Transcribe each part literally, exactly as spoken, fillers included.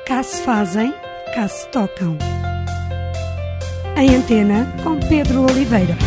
Cá se fazem, cá se tocam. Em Antena, com Pedro Oliveira.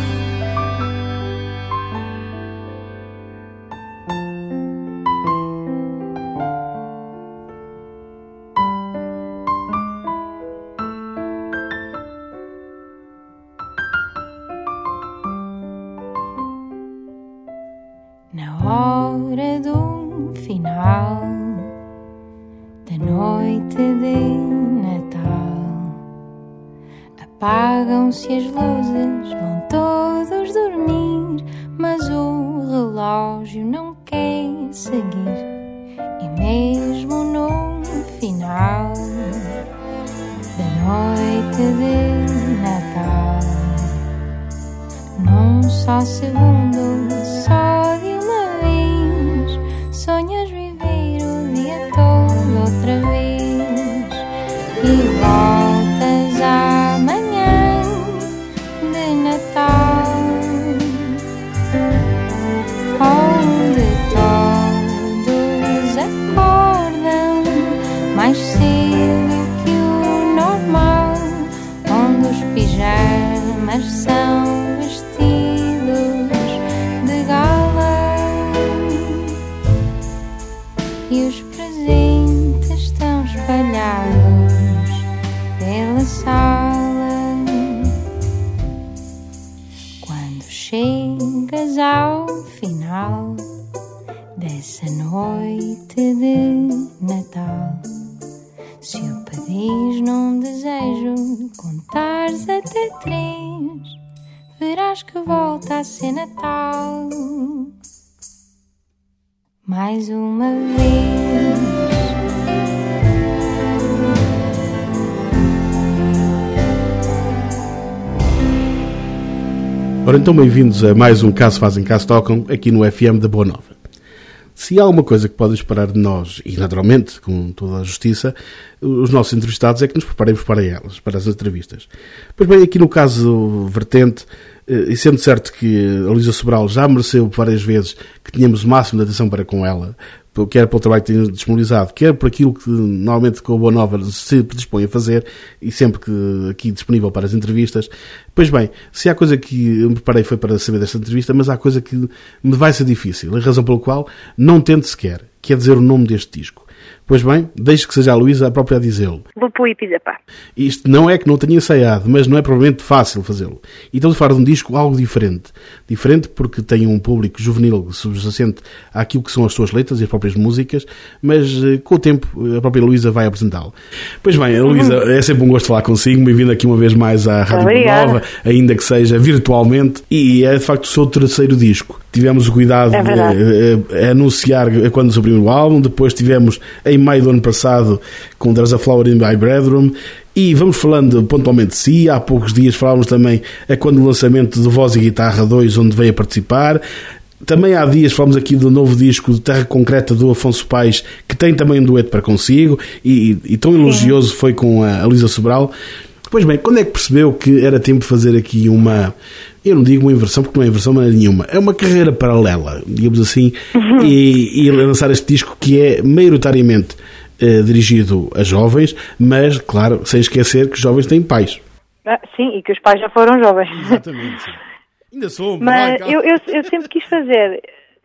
Na hora do final da noite de Natal, apagam-se as luzes, vão todos dormir, mas o relógio não quer seguir. E mesmo no final da noite de Natal, num só segundo, só de uma vez, sonhas viver o dia todo outra vez e voltas amanhã de Natal, onde todos acordam mais cedo que o normal, onde os pijamas são e os presentes estão espalhados pela sala. Quando chegas ao final dessa noite de Natal, se o pedires num desejo, contares até três, verás que volta a ser Natal. Mais uma vez. Ora, então bem-vindos a mais um Cá se fazem, cá se tocam, aqui no F M da Boa Nova. Se há alguma coisa que podem esperar de nós, e naturalmente, com toda a justiça, os nossos entrevistados é que nos preparemos para elas, para as entrevistas. Pois bem, aqui no caso Vertente, e sendo certo que a Luísa Sobral já mereceu várias vezes que tínhamos o máximo de atenção para com ela, quer pelo trabalho que tem disponibilizado, quer por aquilo que normalmente com a Boa Nova se predispõe a fazer, e sempre que aqui disponível para as entrevistas. Pois bem, se há coisa que eu me preparei foi para saber desta entrevista, mas há coisa que me vai ser difícil, a razão pela qual não tento sequer, que é dizer o nome deste disco. Pois bem, deixe que seja a Luísa a própria a dizê-lo. Lupo e Pisapá. Isto não é que não tenha ensaiado, mas não é provavelmente fácil fazê-lo. E estamos a falar de um disco algo diferente. Diferente porque tem um público juvenil subjacente àquilo que são as suas letras e as próprias músicas, mas com o tempo a própria Luísa vai apresentá-lo. Pois bem, a Luísa, uhum. É sempre um gosto falar consigo, bem-vindo aqui uma vez mais à Rádio Boa Nova, ainda que seja virtualmente, e é de facto o seu terceiro disco. Tivemos o cuidado é de, de anunciar quando nos abriu o álbum, depois tivemos em maio do ano passado com There's a Flower in My Bedroom, e vamos falando pontualmente de si. Há poucos dias falávamos também a quando o lançamento de Voz e Guitarra dois, onde veio a participar. Também há dias falamos aqui do novo disco de Terra Concreta do Afonso Paes, que tem também um dueto para consigo, e, e tão elogioso Sim. foi com a Luísa Sobral. Pois bem, quando é que percebeu que era tempo de fazer aqui uma, eu não digo uma inversão porque não é inversão maneira nenhuma, é uma carreira paralela, digamos assim, uhum. e, e lançar este disco que é maioritariamente eh, dirigido a jovens, mas, claro, sem esquecer que os jovens têm pais. Ah, sim, e que os pais já foram jovens. Exatamente. Ainda somos. Mas vai, eu, eu, eu sempre quis fazer,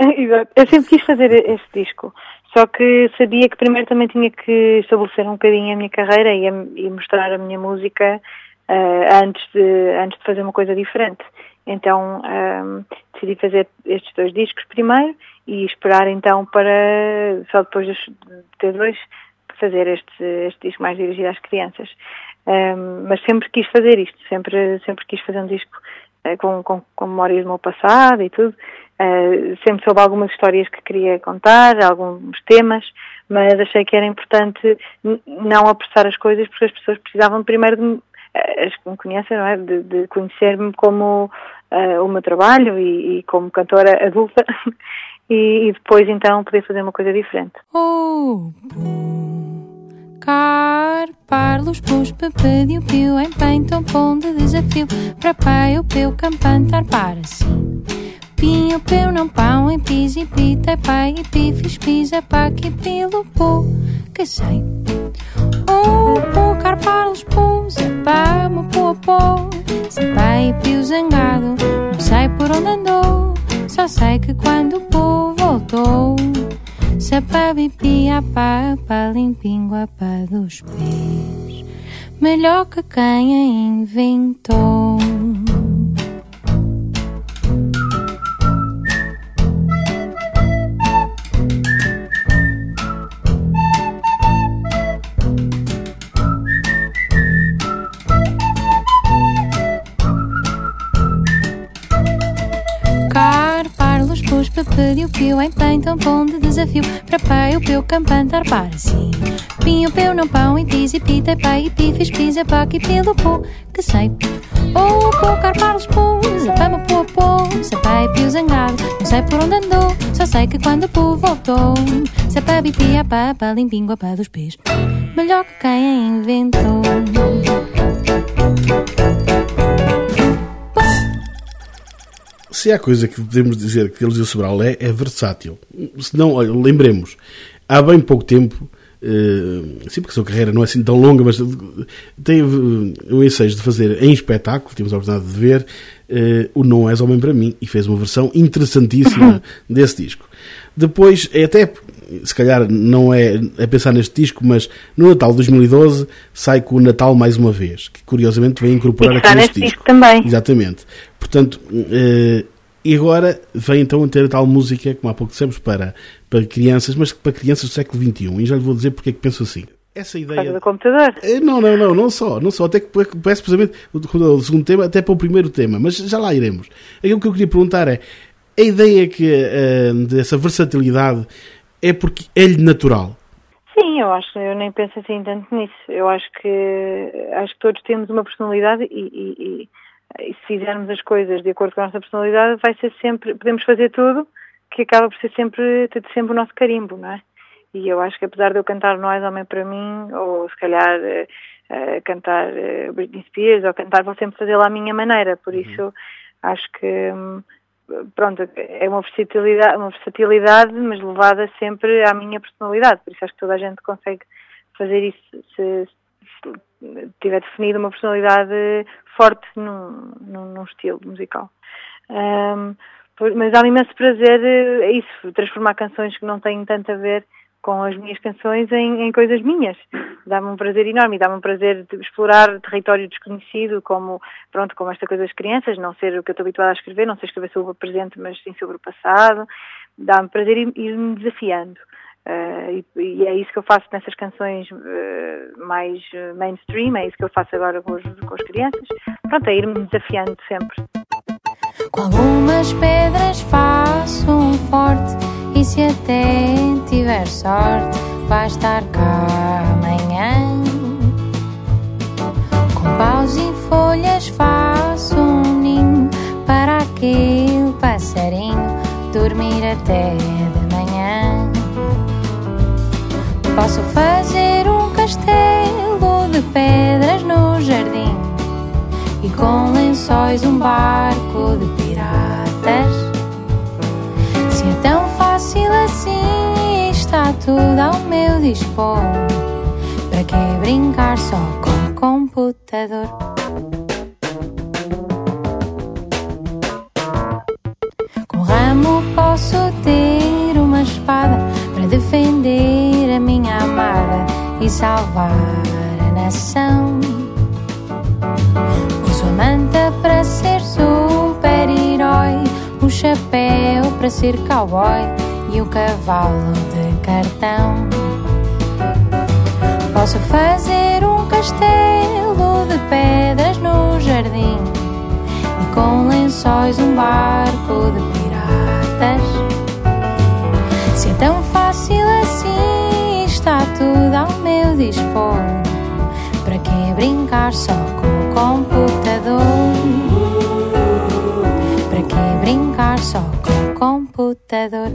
eu sempre quis fazer este disco. Só que sabia que primeiro também tinha que estabelecer um bocadinho a minha carreira e, a, e mostrar a minha música uh, antes, de, antes de fazer uma coisa diferente. Então um, decidi fazer estes dois discos primeiro e esperar então para, só depois de ter dois, fazer este, este disco mais dirigido às crianças. Um, mas sempre quis fazer isto, sempre, sempre quis fazer um disco uh, com, com, com memórias do meu passado e tudo. Uh, sempre soube algumas histórias que queria contar, alguns temas, mas achei que era importante n- não apressar as coisas, porque as pessoas precisavam primeiro de me, as que me conhecem, não é? De, de conhecer-me como uh, o meu trabalho e, e como cantora adulta e, e depois então poder fazer uma coisa diferente. Oh, car, parlos, pus, pepediu, piu, empenho, tampão de desafio, para pai, o peu, campantar para si. Pinho, peu, não pão, em pis e pita, pai e pi, fiz pisa, pá, que pelo pô, que sei. O pô, carparlos, pô, zapá-me, pô, pô. Zapá e pio zangado, não sei por onde andou. Só sei que quando o pô voltou, sapá, bipi, apá, apá, limpinho, apá dos pés. Melhor que quem a inventou. Pediu pio em pão, tampão de desafio. Para pai, o pio campantar para si. Pinho, pio, não pão, e pis, e pita, pai, e pi, fiz, pisa, pac, e pelo pô, que sei. Oh, pô, carparlos, pô, zapama, pô, pô. Sapá e pio zangado, não sei por onde andou. Só sei que quando o pô voltou, sapá, bipi, apá, apá, limpinho, apá dos pés. Melhor que quem a inventou. Se há coisa que podemos dizer que Eliseu Sobral é, é versátil. Se não, olha, lembremos, há bem pouco tempo, uh, sim, porque a sua carreira não é assim tão longa, mas teve o ensejo de fazer em espetáculo, tivemos a oportunidade de ver, uh, o Não És Homem para Mim, e fez uma versão interessantíssima desse disco. Depois, é até, se calhar não é a pensar neste disco, mas no Natal de dois mil e doze sai com o Natal mais uma vez, que curiosamente vem incorporar e aqui neste disco. disco também. Exatamente. Portanto, uh, e agora vem então a ter a tal música, como há pouco dissemos, para, para crianças, mas para crianças do século vinte e um. E já lhe vou dizer porque é que penso assim. Essa ideia... do computador? Não, não, não, não só, não só. Até que peço precisamente o, o segundo tema, até para o primeiro tema, mas já lá iremos. Aquilo que eu queria perguntar é, a ideia que, uh, dessa versatilidade é porque é-lhe natural? Sim, eu acho, eu nem penso assim tanto nisso. Eu acho que, acho que todos temos uma personalidade e... e, e... E se fizermos as coisas de acordo com a nossa personalidade, vai ser sempre, podemos fazer tudo, que acaba por ser sempre, ter sempre o nosso carimbo, não é? E eu acho que apesar de eu cantar Não És Homem para Mim, ou se calhar uh, uh, cantar uh, Britney Spears, ou cantar, vou sempre fazê-lo à minha maneira, por isso uhum. acho que, um, pronto, é uma versatilidade, uma versatilidade, mas levada sempre à minha personalidade, por isso acho que toda a gente consegue fazer isso, se, se tiver definido uma personalidade forte num, num, num estilo musical. Um, mas dá-me imenso prazer, é isso, transformar canções que não têm tanto a ver com as minhas canções em, em coisas minhas. Dá-me um prazer enorme, dá-me um prazer de explorar território desconhecido, como, pronto, como esta coisa das crianças, não ser o que eu estou habituada a escrever, não sei escrever sobre o presente, mas sim sobre o passado. Dá-me prazer ir, ir-me desafiando. Uh, e, e é isso que eu faço nessas canções uh, mais uh, mainstream, é isso que eu faço agora com, os, com as crianças. Pronto, é ir-me desafiando sempre. Com algumas pedras faço um forte, e se até tiver sorte, vai estar cá amanhã. Com paus e folhas faço um ninho para aquele passarinho dormir até de manhã. Posso fazer um castelo de pedras no jardim e com lençóis um barco de piratas. Se é tão fácil assim, está tudo ao meu dispor. Para que brincar só com computador? Com ramo posso ter uma espada para defender a minha amada e salvar a nação. Uso a manta para ser super-herói, o chapéu para ser cowboy e o cavalo de cartão. Posso fazer um castelo de pedras no jardim e com lençóis um barco de piratas. Se é tão fácil assim, está tudo ao meu dispor. Para que brincar só com o computador? Para que brincar só com o computador?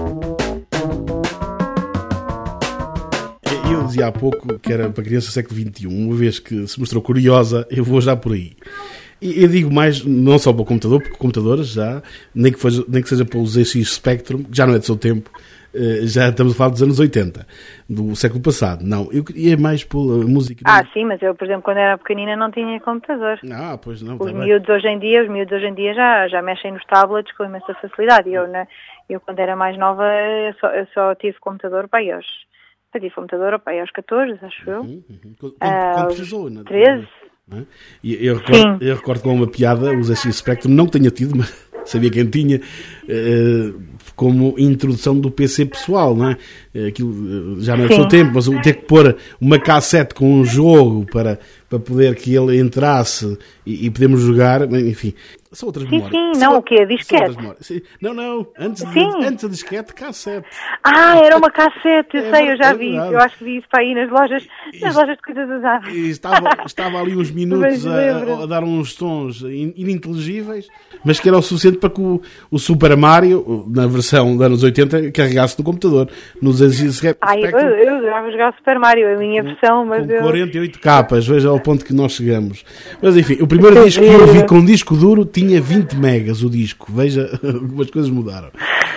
Eu dizia há pouco que era para criança do século vinte e um, uma vez que se mostrou curiosa, eu vou já por aí. E eu digo mais, não só para o computador, porque o computador já, nem que, fosse, nem que seja para o Z X Spectrum, que já não é do seu tempo, já estamos a falar dos anos oitenta, do século passado. Não, eu queria mais pela música... Ah, sim, mas eu, por exemplo, quando era pequenina não tinha computador. Ah, pois não. Os tá miúdos hoje em dia, os miúdos hoje em dia já, já mexem nos tablets com imensa facilidade. Eu, né, eu quando era mais nova, eu só, eu só tive computador para aí aos... Eu tive computador para aí aos catorze, acho eu. Uhum, uhum. Quando, ah, quando precisou, não é? treze. Não é? E eu recordo, eu recordo com uma piada, o Zé X Spectrum não tenha tido, mas sabia quem tinha, uh, como introdução do P C pessoal, não é? Aquilo já não é do seu tempo, mas ter que pôr uma cassete com um jogo para, para poder que ele entrasse e, e podemos jogar, enfim, são outras sim, memórias. Sim, sim, são, não, o quê? Disquete? Não, não, antes, de, antes da disquete, cassete. Ah, era uma cassete, eu é, sei, eu já é vi, verdade. eu acho que vi isso para aí nas lojas, nas Isto, lojas de coisas usadas. Estava, estava ali uns minutos a, a dar uns sons ininteligíveis, mas que era o suficiente para que o, o Super Mario, na versão dos anos oitenta, carregasse no computador. Nos Ah, eu, eu já jogar Super Mario, a minha versão, mas com eu... quarenta e oito capas, veja ao ponto que nós chegamos. Mas enfim, o primeiro disco que eu vi com disco duro tinha vinte megas o disco, veja, algumas coisas mudaram.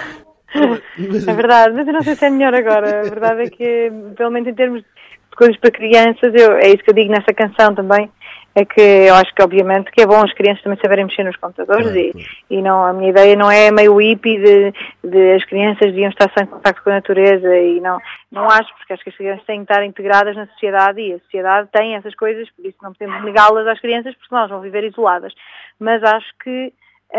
É verdade, mas eu não sei se é melhor agora. A verdade é que, pelo menos em termos de coisas para crianças, eu, é isso que eu digo nessa canção também, é que eu acho que obviamente que é bom as crianças também saberem mexer nos computadores, claro, e, claro. e não, a minha ideia não é meio hippie de, de as crianças deviam estar sem contacto com a natureza, e não, não acho, porque acho que as crianças têm que estar integradas na sociedade, e a sociedade tem essas coisas, por isso não podemos negá-las às crianças, porque senão elas vão viver isoladas. Mas acho que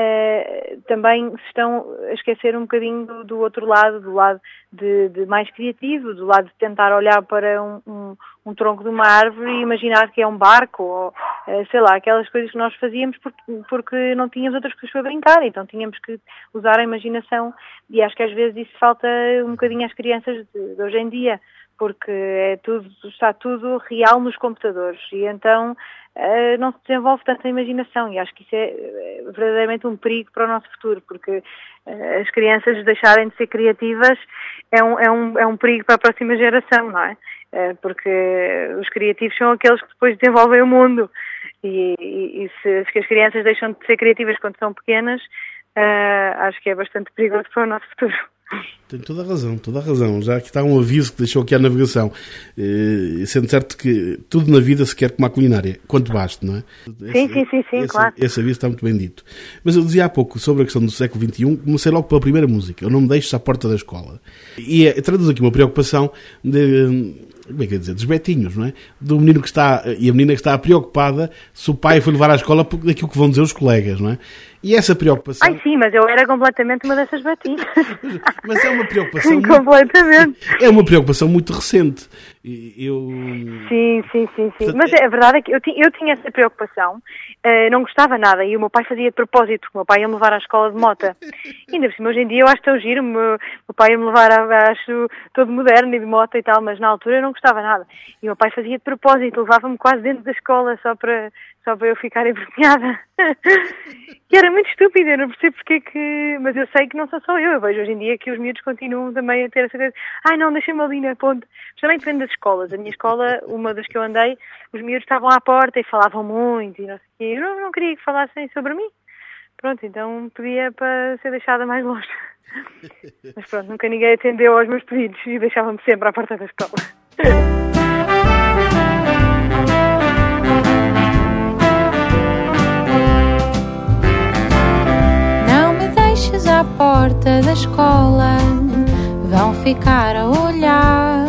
Uh, também se estão a esquecer um bocadinho do, do outro lado, do lado de, de mais criativo, do lado de tentar olhar para um, um, um tronco de uma árvore e imaginar que é um barco, ou uh, sei lá, aquelas coisas que nós fazíamos porque, porque não tínhamos outras coisas para brincar, então tínhamos que usar a imaginação, e acho que às vezes isso falta um bocadinho às crianças de, de hoje em dia, porque é tudo, está tudo real nos computadores, e então uh, não se desenvolve tanta imaginação, e acho que isso é verdadeiramente um perigo para o nosso futuro, porque uh, as crianças deixarem de ser criativas é um, é, um, é um perigo para a próxima geração, não é? Uh, porque os criativos são aqueles que depois desenvolvem o mundo, e, e, e se, se as crianças deixam de ser criativas quando são pequenas, uh, acho que é bastante perigoso para o nosso futuro. Tem toda a razão, toda a razão. Já aqui está um aviso que deixou aqui à navegação. Eh, sendo certo que tudo na vida se quer como a culinária, quanto baste, não é? Sim, esse, sim, sim, sim, esse, claro. Esse aviso está muito bem dito. Mas eu dizia há pouco sobre a questão do século vinte e um, comecei logo pela primeira música, Eu Não Me Deixes à Porta da Escola. E é, traduz aqui uma preocupação de... Como é que é dizer? Dos betinhos, não é? Do menino que está, e a menina que está preocupada se o pai foi levar à escola por daquilo que vão dizer os colegas, não é? E essa preocupação... Ai, sim, mas eu era completamente uma dessas betinhas. Mas é uma preocupação... muito... completamente. É uma preocupação muito recente. Eu... Sim, sim, sim, sim. Mas a verdade é que eu, eu tinha essa preocupação, uh, não gostava nada, e o meu pai fazia de propósito, o meu pai ia-me levar à escola de mota. E ainda por cima, hoje em dia eu acho tão giro, o meu, meu pai ia-me levar, a, acho todo moderno e de mota e tal, mas na altura eu não gostava nada. E o meu pai fazia de propósito, levava-me quase dentro da escola só para, só para eu ficar envergonhada. E era muito estúpido, eu não percebo porque é que... Mas eu sei que não sou só eu, eu vejo hoje em dia que os miúdos continuam também a ter essa coisa. Ai não, deixa-me ali na ponte. Mas também depende das escolas. A minha escola, uma das que eu andei, os miúdos estavam à porta e falavam muito e não sei o quê. Eu não, não queria que falassem sobre mim. Pronto, então pedia para ser deixada mais longe. Mas pronto, nunca ninguém atendeu aos meus pedidos e deixava-me sempre à porta da escola. À porta da escola vão ficar a olhar,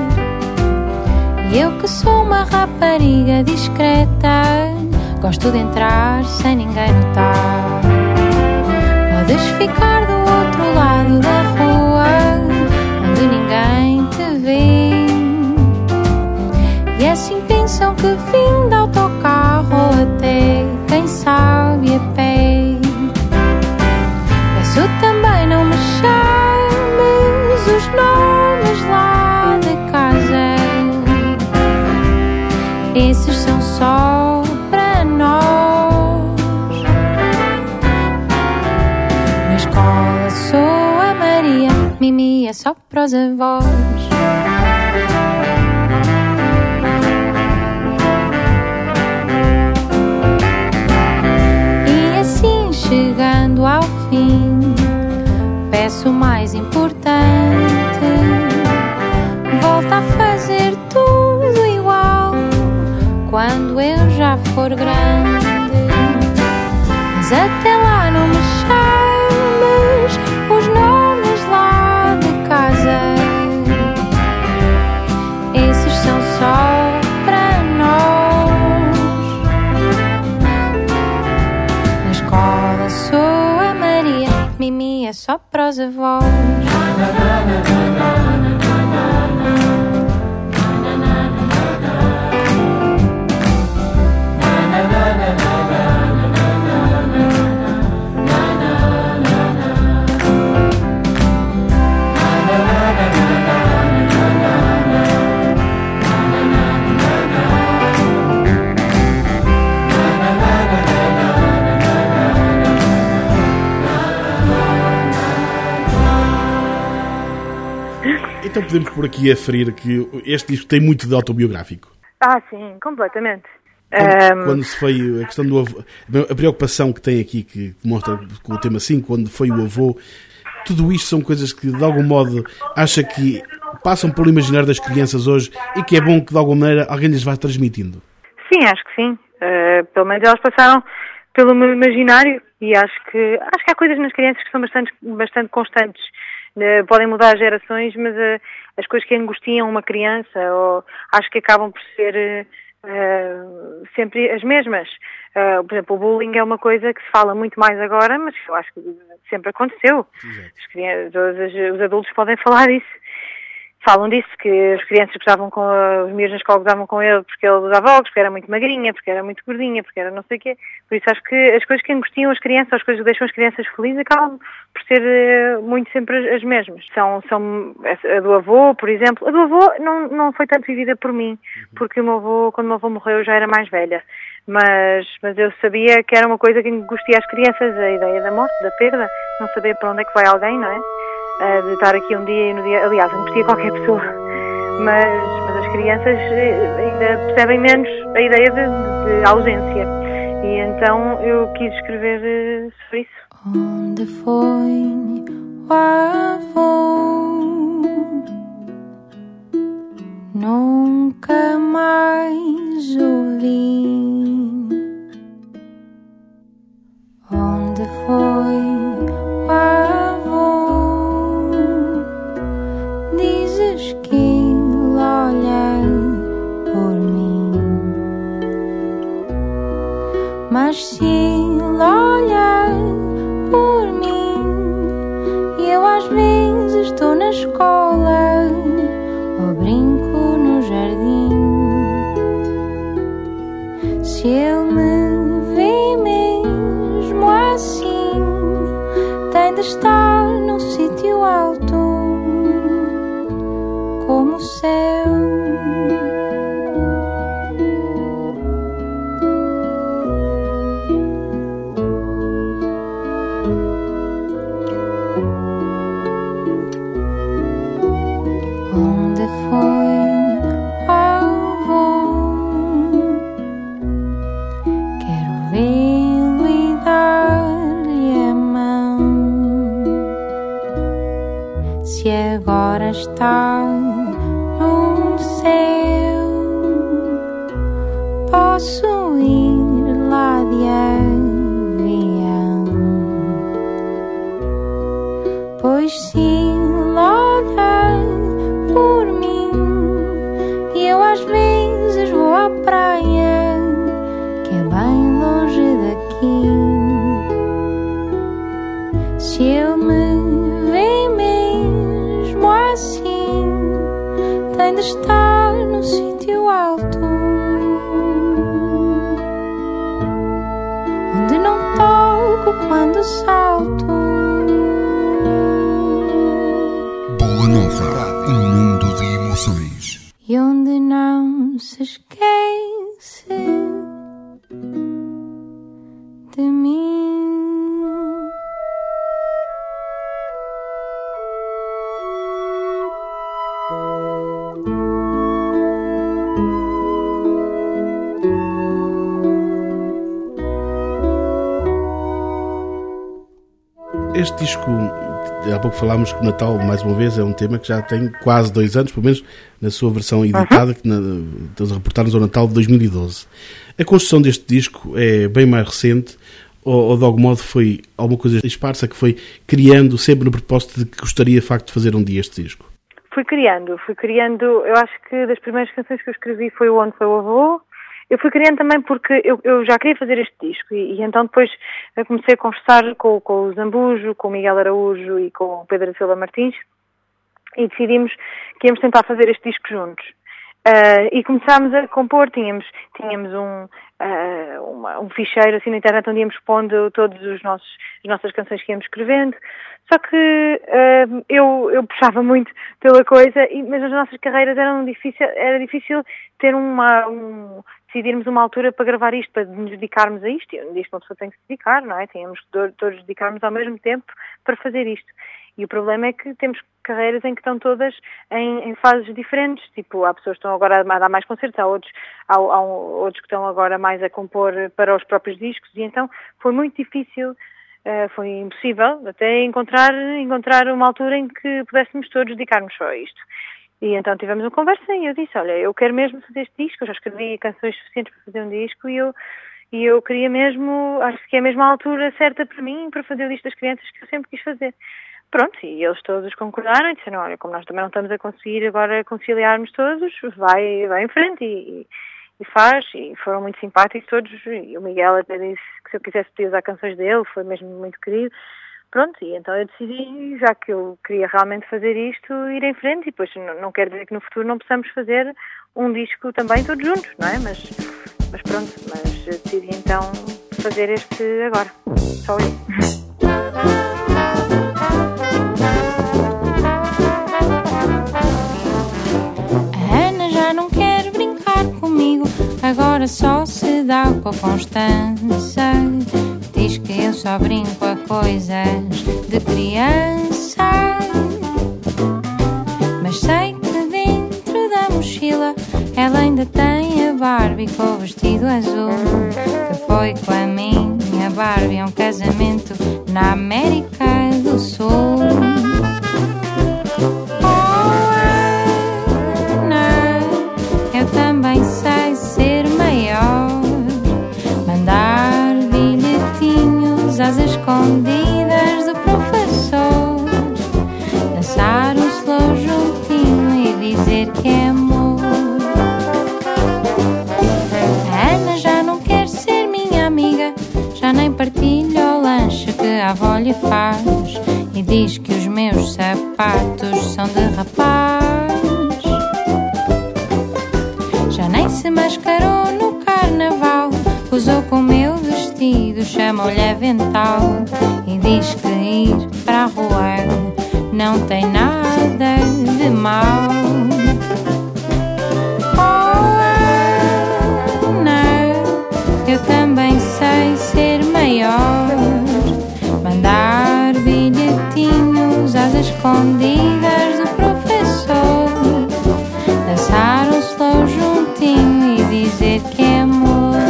e eu que sou uma rapariga discreta gosto de entrar sem ninguém notar. Podes ficar do outro lado da rua onde ninguém te vê, e assim pensam que vim de autocarro ou até quem sabe a pé. Tu também não me chames os nomes lá de casa, esses são só para nós. Na escola sou a Maria, Mimi é só para os avós. E assim chegando ao fim, peço o mais importante, for grande. Mas até lá não me chames os nomes lá de casa. Esses são só para nós. Na escola sou a Maria, Mimi é só para os avós. Então podemos por aqui aferir que este disco tem muito de autobiográfico. Ah, sim, completamente. Quando, Um... quando se foi a questão do avô, a preocupação que tem aqui, que demonstra com o tema cinco, quando foi o avô, tudo isto são coisas que de algum modo acha que passam pelo imaginário das crianças hoje e que é bom que de alguma maneira alguém lhes vá transmitindo. Sim, acho que sim. Uh, pelo menos elas passaram pelo meu imaginário e acho que, acho que há coisas nas crianças que são bastante, bastante constantes. Uh, podem mudar as gerações, mas uh, as coisas que angustiam uma criança ou, acho que acabam por ser uh, sempre as mesmas. Uh, por exemplo, o bullying é uma coisa que se fala muito mais agora, mas eu acho que sempre aconteceu. As crianças, os adultos podem falar disso. Falam disso, que as crianças gostavam com, os miúdos na escola gozavam com ele porque ele usava óculos, porque era muito magrinha, porque era muito gordinha, porque era não sei o quê. Por isso acho que as coisas que angustiam as crianças, as coisas que deixam as crianças felizes, acabam por ser uh, muito sempre as mesmas. São, são a do avô, por exemplo. A do avô não, não foi tanto vivida por mim, porque o meu avô, quando o meu avô morreu, eu já era mais velha. Mas, mas eu sabia que era uma coisa que angustia as crianças, a ideia da morte, da perda, não saber para onde é que vai alguém, não é? De estar aqui um dia e no dia... Aliás, angustia qualquer pessoa. Mas, mas as crianças ainda percebem menos a ideia de, de ausência. E então eu quis escrever sobre isso. Onde foi o avô? Nunca mais ouvi. Onde foi o avô? Dizes que ele olha por mim, mas se ele olha por mim, eu às vezes estou na escola ou brinco no jardim. Se ele me vê mesmo assim, tem de estar num sítio alto como o céu. Onde foi o avô? Quero vê-lo e dar-lhe a mão. Se agora está no céu, posso ir lá de avião, pois se ele olhar por mim, eu às vezes vou à praia, que é bem longe daqui. Se eu me vê mesmo assim, tem de estar num sítio alto, onde não toco quando salto. Boa Nova, um mundo de emoções. E onde não se esquece de mim. este disco, há pouco falámos que o Natal, mais uma vez, é um tema que já tem quase dois anos, pelo menos na sua versão editada, uhum. que na, eles reportaram-nos ao Natal de dois mil e doze. A construção deste disco é bem mais recente, ou, ou de algum modo foi alguma coisa esparsa que foi criando sempre no propósito de que gostaria de facto de fazer um dia este disco? Fui criando, fui criando, eu acho que das primeiras canções que eu escrevi foi o Onde Foi o Avô. Eu fui criando também porque eu, eu já queria fazer este disco e, e então depois eu comecei a conversar com, com o Zambujo, com o Miguel Araújo e com o Pedro Silva Martins e decidimos que íamos tentar fazer este disco juntos. Uh, e começámos a compor, tínhamos, tínhamos um, uh, uma, um ficheiro assim na internet onde íamos pondo todos os nossos, as nossas canções que íamos escrevendo, só que uh, eu, eu puxava muito pela coisa, e, mas as nossas carreiras eram difícil, era difícil ter uma, um, decidirmos uma altura para gravar isto, para nos dedicarmos a isto, e um dia uma pessoa tem que se dedicar, não é? Tínhamos que todos dedicarmos ao mesmo tempo para fazer isto. E o problema é que temos carreiras em que estão todas em, em fases diferentes. Tipo, há pessoas que estão agora a dar mais concertos, há outros, há, há outros que estão agora mais a compor para os próprios discos. E então foi muito difícil, uh, foi impossível até encontrar, encontrar uma altura em que pudéssemos todos dedicarmos só a isto. E então tivemos uma conversa e eu disse, olha, eu quero mesmo fazer este disco, eu já escrevi canções suficientes para fazer um disco e eu, e eu queria mesmo, acho que é mesmo a altura certa para mim, para fazer o disco das crianças que eu sempre quis fazer. Pronto, e eles todos concordaram e disseram, olha, como nós também não estamos a conseguir agora conciliarmos todos, vai, vai em frente e, e faz, e foram muito simpáticos todos, e o Miguel até disse que se eu quisesse podia usar canções dele, foi mesmo muito querido. Pronto, e então eu decidi, já que eu queria realmente fazer isto, ir em frente, e depois não, não quer dizer que no futuro não possamos fazer um disco também todos juntos, não é? Mas, mas pronto, mas eu decidi então fazer este agora, só eu. Agora só se dá com a Constança. Diz que eu só brinco a coisas de criança. Mas sei que dentro da mochila ela ainda tem a Barbie com o vestido azul, que foi com a minha Barbie a um casamento na América do Sul. Às escondidas do professor, dançar um slow juntinho e dizer que é amor. A Ana já não quer ser minha amiga, já nem partilha o lanche que a avó lhe faz, e diz que os meus sapatos são de rapaz. Já nem se mascarou no carnaval, usou com o meu vestido, chamou-lhe avental e diz que ir para a rua não tem nada de mal. Oh, Ana, eu também sei ser maior, mandar bilhetinhos às escondidas do professor, dançar um slow juntinho e dizer que é amor.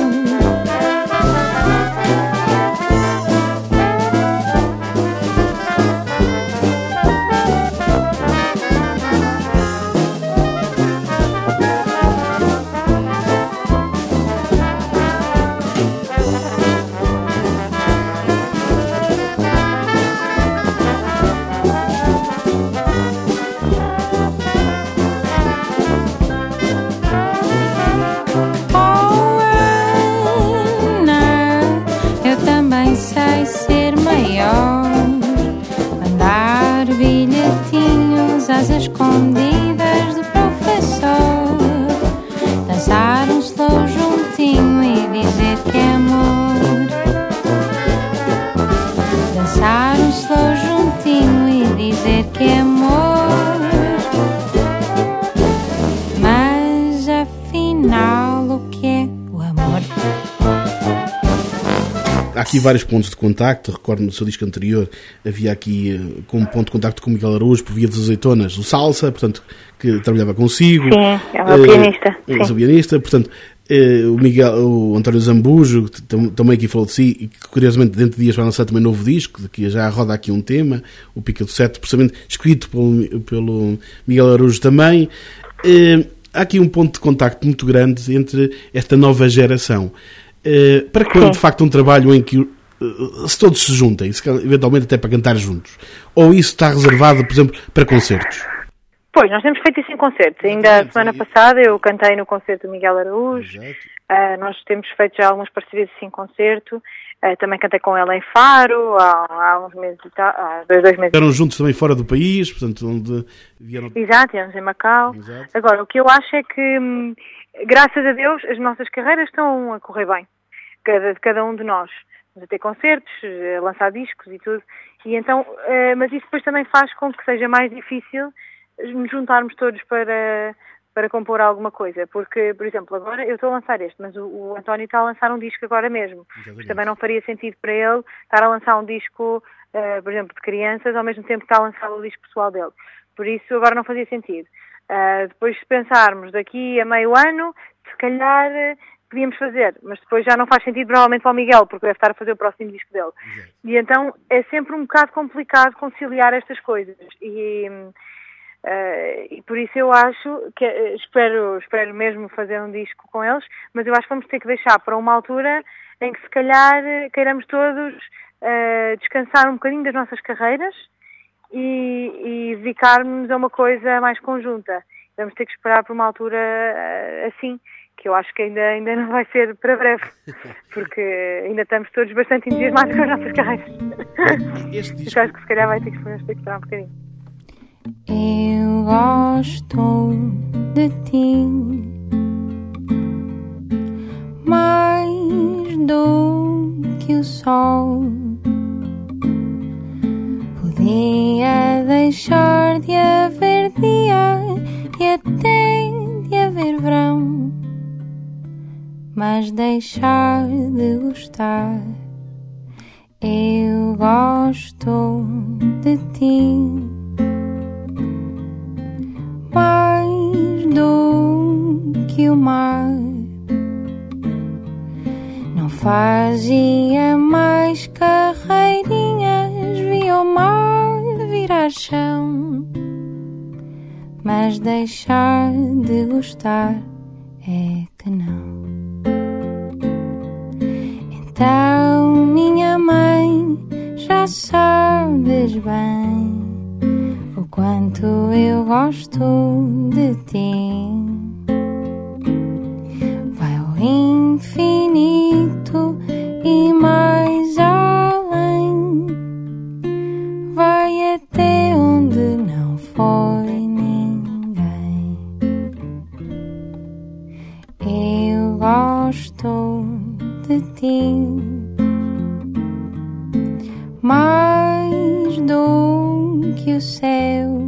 Às escondidas do professor, dançar um slow juntinho e dizer que é amor. Dançar um slow juntinho e dizer que é amor. Mas afinal o que é o amor? Há aqui vários pontos de contacto. Recordo no seu disco anterior havia aqui como ponto de contacto com o Miguel Araújo por via das azeitonas o Salsa, portanto, que trabalhava consigo. Sim, é uma pianista. É uma pianista, portanto, o, Miguel, o António Zambujo, que também aqui falou de si, e que curiosamente dentro de dias vai lançar também um novo disco, que já roda aqui um tema, o Pica do Sete, precisamente escrito pelo, pelo Miguel Araújo também. Há aqui um ponto de contacto muito grande entre esta nova geração. Para quando de facto um trabalho em que se todos se juntem, se, eventualmente até para cantar juntos, ou isso está reservado, por exemplo, para concertos? Pois, nós temos feito isso em concertos. Ainda a semana passada eu cantei no concerto do Miguel Araújo. Uh, nós temos feito já algumas parcerias assim em concerto. Uh, também cantei com ela em Faro há, há uns meses, há dois, dois meses. Eram juntos também fora do país, portanto, onde vieram... Exato, íamos em Macau. Exato. Agora, o que eu acho é que, hum, graças a Deus, as nossas carreiras estão a correr bem. Cada, cada um de nós. Vamos a ter concertos, a lançar discos e tudo. E então, uh, mas isso depois também faz com que seja mais difícil nos juntarmos todos para, para compor alguma coisa, porque, por exemplo, agora eu estou a lançar este, mas o, o António está a lançar um disco agora mesmo. Também não faria sentido para ele estar a lançar um disco, uh, por exemplo, de crianças, ao mesmo tempo que está a lançar o disco pessoal dele. Por isso agora não fazia sentido. Uh, depois, se pensarmos daqui a meio ano, se calhar uh, podíamos fazer, mas depois já não faz sentido provavelmente para o Miguel, porque deve estar a fazer o próximo disco dele. Exato. E então é sempre um bocado complicado conciliar estas coisas. E... Uh, e por isso eu acho que uh, espero, espero mesmo fazer um disco com eles, mas eu acho que vamos ter que deixar para uma altura em que se calhar queiramos todos uh, descansar um bocadinho das nossas carreiras e, e dedicar-nos a uma coisa mais conjunta. Vamos ter que esperar por uma altura uh, assim, que eu acho que ainda, ainda não vai ser para breve, porque ainda estamos todos bastante entusiasmados com as nossas carreiras. Este disco... Eu acho que se calhar vai ter que esperar um bocadinho. Eu gosto de ti mais do que o sol. Podia deixar de haver dia e até de haver verão, mas deixar de gostar. Eu gosto de ti mais do que o mar. Não fazia mais carreirinhas, via o mar virar chão, mas deixar de gostar é que não. Então, minha mãe, já sabes bem o quanto eu gosto de ti. Vai ao infinito e mais além, vai até onde não foi ninguém. Eu gosto de ti mais do que o céu.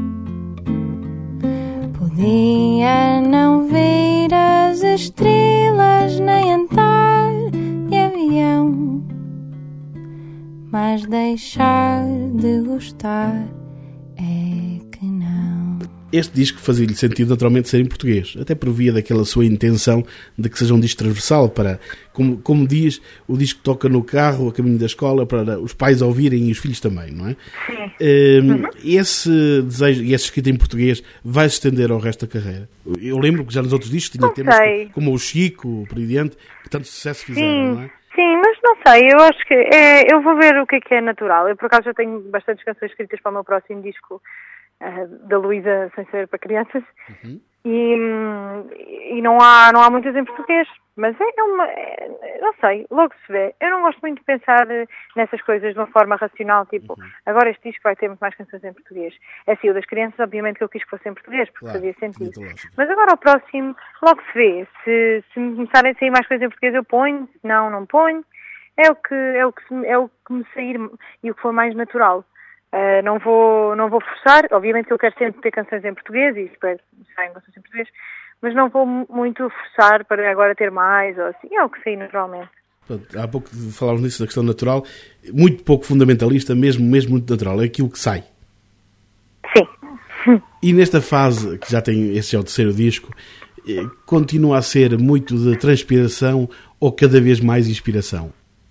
Podia não ver as estrelas nem andar de avião, mas deixar de gostar é que não. Este disco fazia-lhe sentido naturalmente ser em português, até por via daquela sua intenção de que seja um disco transversal para, como, como diz, o disco toca no carro, a caminho da escola, para os pais ouvirem e os filhos também, não é? Sim. Um, uhum. Esse desejo e essa escrita em português vai se estender ao resto da carreira? Eu lembro que já nos outros discos tinha não temas sei. como o Chico, por aí diante, que tanto sucesso fizeram, Sim. não é? Sim, mas não sei, eu acho que é, eu vou ver o que é que é natural. Eu por acaso já tenho bastantes canções escritas para o meu próximo disco, uh, da Luísa Sem Ser para Crianças, uhum. e, e não, há, não há muitas em português, mas é uma, é, não sei, logo se vê. Eu não gosto muito de pensar nessas coisas de uma forma racional, tipo, uhum. agora este disco vai ter muito mais canções em português. É assim, o das crianças, obviamente que eu quis que fosse em português, porque claro, fazia sentido. Mas agora o próximo, logo se vê. Se, se me começarem a sair mais coisas em português, eu ponho, se não, não ponho. É o que, é o que, é o que me sair e o que for mais natural. Uh, não vou, não vou forçar, obviamente que eu quero sempre ter canções em português e espero que saiam canções em português, mas não vou muito forçar para agora ter mais ou assim, é o que sair naturalmente. Há pouco falámos nisso da questão natural, muito pouco fundamentalista, mesmo, mesmo muito natural, é aquilo que sai. Sim. E nesta fase, que já tem, esse é o terceiro disco, continua a ser muito de transpiração ou cada vez mais inspiração?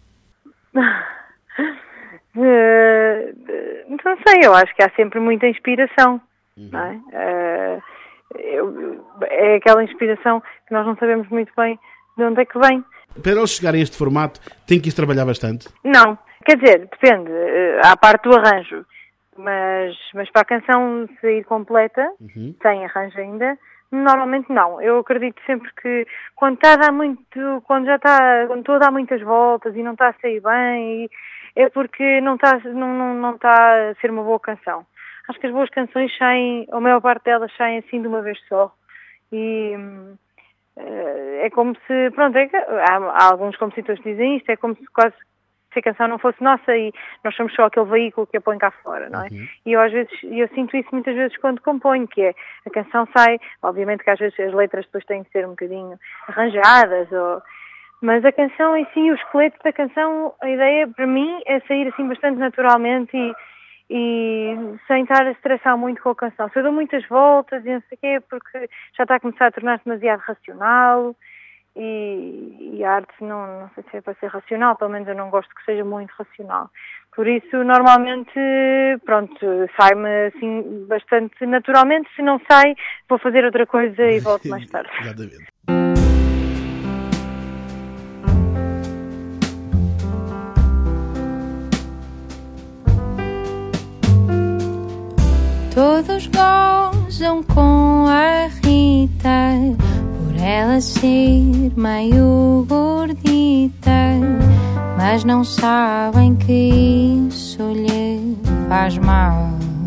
Uh, não sei, eu acho que há sempre muita inspiração, uhum. não é? Uh, eu, é aquela inspiração que nós não sabemos muito bem de onde é que vem. Para eles chegarem a este formato, tem que ir trabalhar bastante? Não, quer dizer, depende, uh, à parte do arranjo, mas, mas para a canção sair completa, uhum. sem arranjo ainda, normalmente não. Eu acredito sempre que quando está a dar muito, quando já está, quando estou a dar muitas voltas e não está a sair bem, é porque não está, não, não, não está a ser uma boa canção. Acho que as boas canções saem, a maior parte delas saem assim de uma vez só. E uh, é como se, pronto, é que, há, há alguns compositores que dizem isto, é como se quase se a canção não fosse nossa e nós somos só aquele veículo que a põe cá fora, não é? Uhum. E eu às vezes, eu sinto isso muitas vezes quando componho, que é, a canção sai, obviamente que às vezes as letras depois têm que ser um bocadinho arranjadas, ou, mas a canção em si, o esqueleto da canção, a ideia para mim é sair assim bastante naturalmente e, e sem estar a estressar muito com a canção. Se eu dou muitas voltas e não sei o quê, porque já está a começar a tornar-se demasiado racional. E, e a arte não, não sei se é para ser racional, pelo menos eu não gosto que seja muito racional. Por isso, normalmente, pronto, sai-me assim bastante naturalmente. Se não sai, vou fazer outra coisa e volto mais tarde. Exatamente. Todos gozam com a Rita, ela ser meio gordita, mas não sabem que isso lhe faz mal.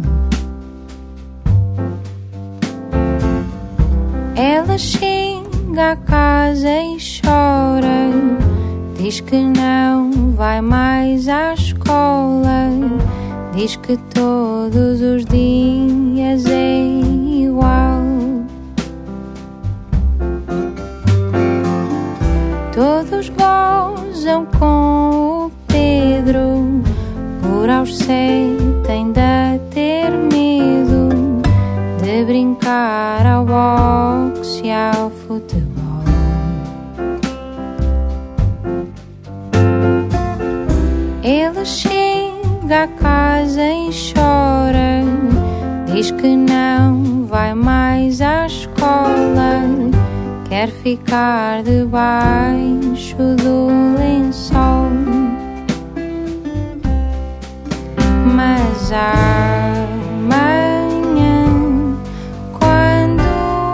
Ela chega a casa e chora, diz que não vai mais à escola, diz que todos os dias é igual. Todos gozam com o Pedro, por aos sete ainda ter medo de brincar ao boxe e ao futebol. Ele chega a casa e chora, diz que não vai mais à escola, quer ficar debaixo do lençol. Mas amanhã, quando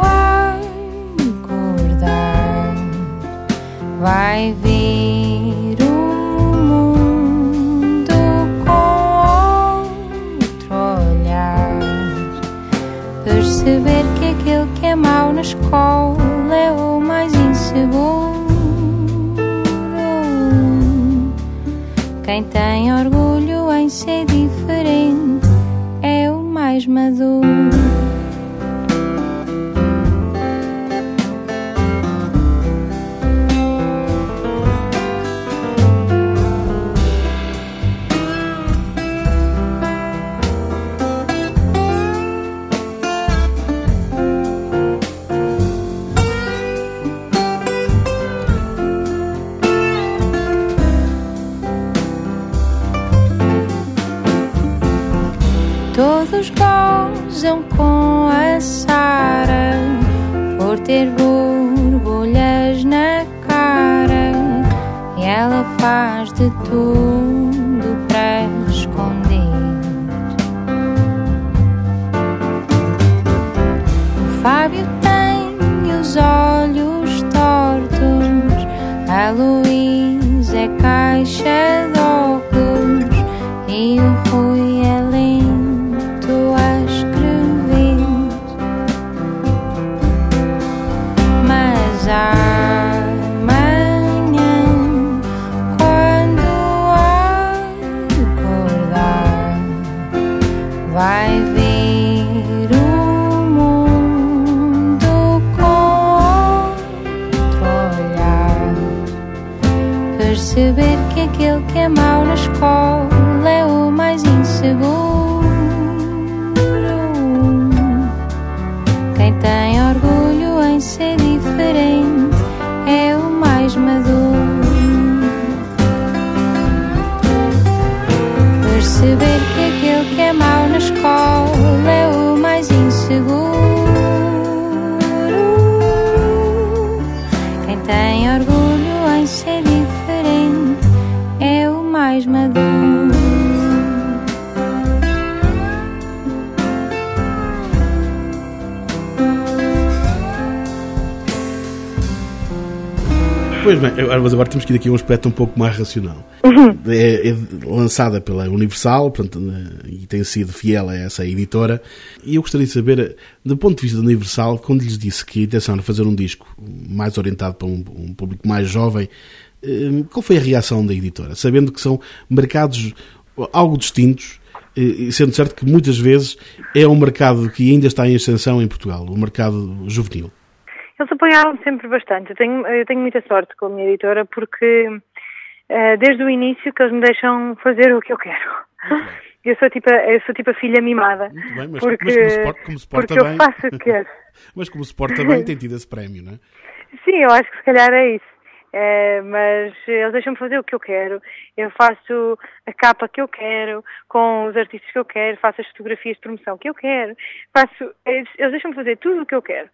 acordar, vai ver o mundo com outro olhar, perceber que aquele que é mau na escola é o mais inseguro. Quem tem orgulho em ser diferente é o mais maduro. Todos gozam com a Sara por ter borbulhas na cara, e ela faz de tudo para esconder. O Fábio tem os olhos tortos, a Luísa é caixa de óculos e o Rui é lento a escrever. Mas amanhã, quando acordar, vai ver o mundo com outro olhar, perceber que aquele que é mau na escola é o mais inseguro. Quem tem orgulho em ser Pois bem, mas agora temos que ir aqui a um aspecto um pouco mais racional. É, é lançada pela Universal, portanto, e tem sido fiel a essa editora. E eu gostaria de saber, do ponto de vista da Universal, quando lhes disse que a intenção era fazer um disco mais orientado para um, um público mais jovem, qual foi a reação da editora? Sabendo que são mercados algo distintos, e sendo certo que muitas vezes é um mercado que ainda está em ascensão em Portugal, o mercado juvenil. Eles apoiaram sempre bastante. Eu tenho, eu tenho muita sorte com a minha editora porque uh, desde o início que eles me deixam fazer o que eu quero. Eu sou tipo, eu sou tipo a filha mimada. Muito bem, mas, porque, mas como se porta, como se porta porque bem, eu faço o que quero. Mas como se porta bem, tem tido esse prémio, não é? Sim, eu acho que se calhar é isso. É, mas eles deixam-me fazer o que eu quero. Eu faço a capa que eu quero, com os artistas que eu quero, faço as fotografias de promoção que eu quero. Faço, eles, eles deixam-me fazer tudo o que eu quero.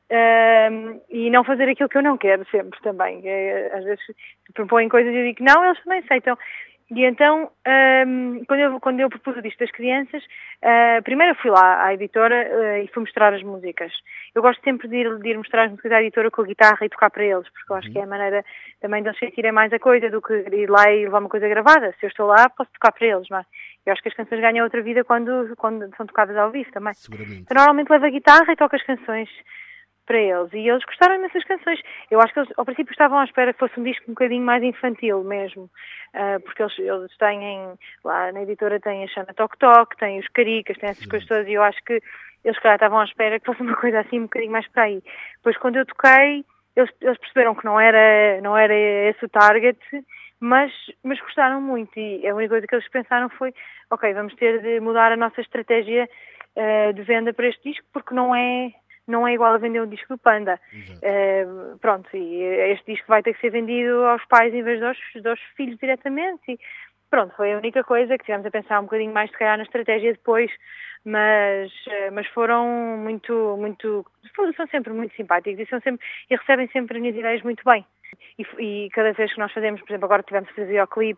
Uh, e não fazer aquilo que eu não quero sempre também. É, às vezes propõem coisas e eu digo não, eles também aceitam. E então, um, quando, eu, quando eu propus o disco das crianças, uh, primeiro eu fui lá à editora uh, e fui mostrar as músicas. Eu gosto sempre de ir, de ir mostrar as músicas à editora com a guitarra e tocar para eles, porque eu acho que é a maneira também de eles sentirem mais a coisa do que ir lá e levar uma coisa gravada. Se eu estou lá, posso tocar para eles, mas eu acho que as canções ganham outra vida quando, quando são tocadas ao vivo também. Seguramente. Então, normalmente levo a guitarra e toco as canções para eles, e eles gostaram dessas canções. Eu acho que eles, ao princípio, estavam à espera que fosse um disco um bocadinho mais infantil mesmo, uh, porque eles, eles têm, lá na editora tem a Xana Toc Toc, tem os Caricas, tem essas Sim. coisas todas, e eu acho que eles, claro, estavam à espera que fosse uma coisa assim um bocadinho mais para aí. Depois, quando eu toquei, eles, eles perceberam que não era, não era esse o target, mas, mas gostaram muito, e a única coisa que eles pensaram foi, ok, vamos ter de mudar a nossa estratégia uh, de venda para este disco, porque não é... não é igual a vender um disco do Panda. Uh, pronto, e este disco vai ter que ser vendido aos pais em vez dos, dos filhos diretamente. E pronto, foi a única coisa que tivemos a pensar um bocadinho mais, se calhar, na estratégia depois, mas, mas foram muito, muito, são sempre muito simpáticos e, são sempre, e recebem sempre as minhas ideias muito bem. E, e cada vez que nós fazemos, por exemplo, agora tivemos que fazer o clipe,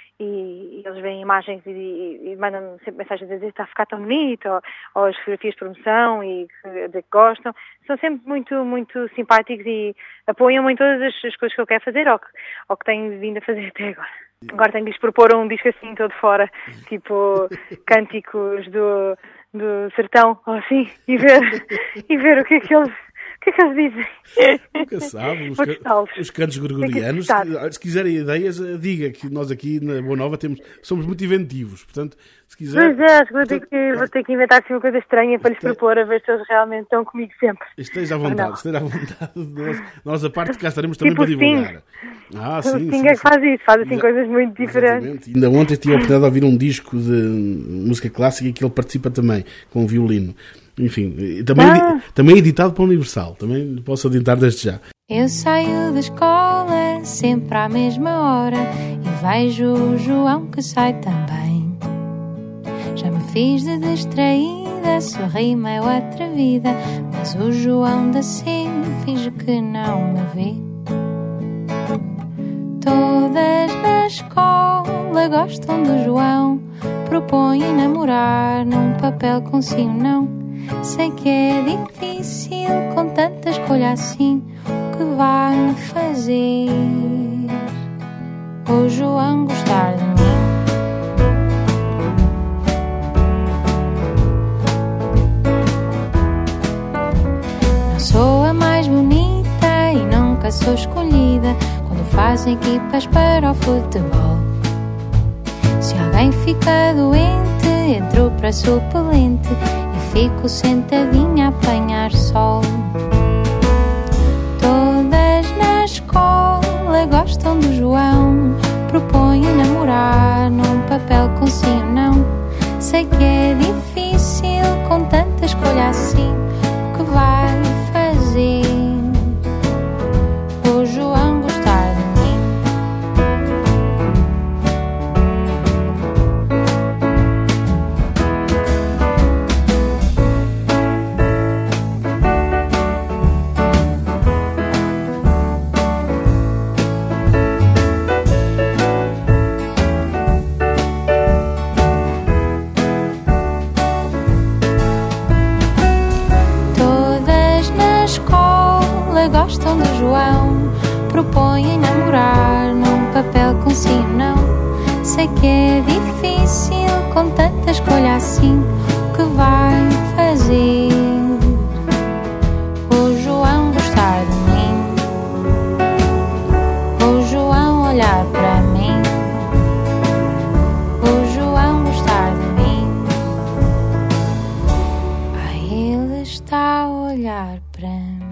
E, e eles veem imagens e, e, e mandam sempre mensagens a dizer que está a ficar tão bonito, ou, ou as fotografias de promoção e que, de que gostam. São sempre muito, muito simpáticos e apoiam-me em todas as, as coisas que eu quero fazer ou que, ou que tenho vindo a fazer até agora. Agora tenho de lhes propor um disco assim todo fora, tipo cânticos do, do sertão, ou assim, e ver, e ver o que é que eles... O que é que eles dizem? Nunca sabe. Os, ca... os cantos gregorianos, se quiserem ideias, diga que nós aqui na Boa Nova temos, somos muito inventivos. Portanto, se quiser... Pois é, vou ter que, vou ter que inventar assim uma coisa estranha para lhes propor, a ver se eles realmente estão comigo sempre. Esteja à vontade, esteja à vontade. Nós, nós, a parte, cá estaremos também tipo para divulgar. Ah, sim, o Sting é que faz isso, faz assim coisas muito diferentes. Exatamente. Ainda ontem tive a oportunidade de ouvir um disco de música clássica em que ele participa também, com o violino. Enfim, também, ah. também editado para a Universal, também posso adiantar desde já. Eu saio da escola sempre à mesma hora e vejo o João que sai também. Já me fiz de distraída, sorri meio atrevida, mas o João da Sim finge que não me vê. Todas na escola gostam do João, propõem namorar num papel com sim ou não. Sei que é difícil com tanta escolha assim, o que vai fazer o João gostar de mim? Não sou a mais bonita e nunca sou escolhida quando fazem equipas para o futebol. Se alguém fica doente, entro para suplente, fico sentadinha a apanhar sol. Todas na escola gostam do João, propõem namorar num papel com sim ou não. Sei que é difícil com tanta escolha assim, o que vai fazer o João gostar de mim? Gostam do João, propõem namorar num papel com sim ou não. Sei que é difícil com tanta escolha assim. O que vai fazer o João gostar de mim? O João olhar para mim? O João gostar de mim? Ai, ele está a olhar para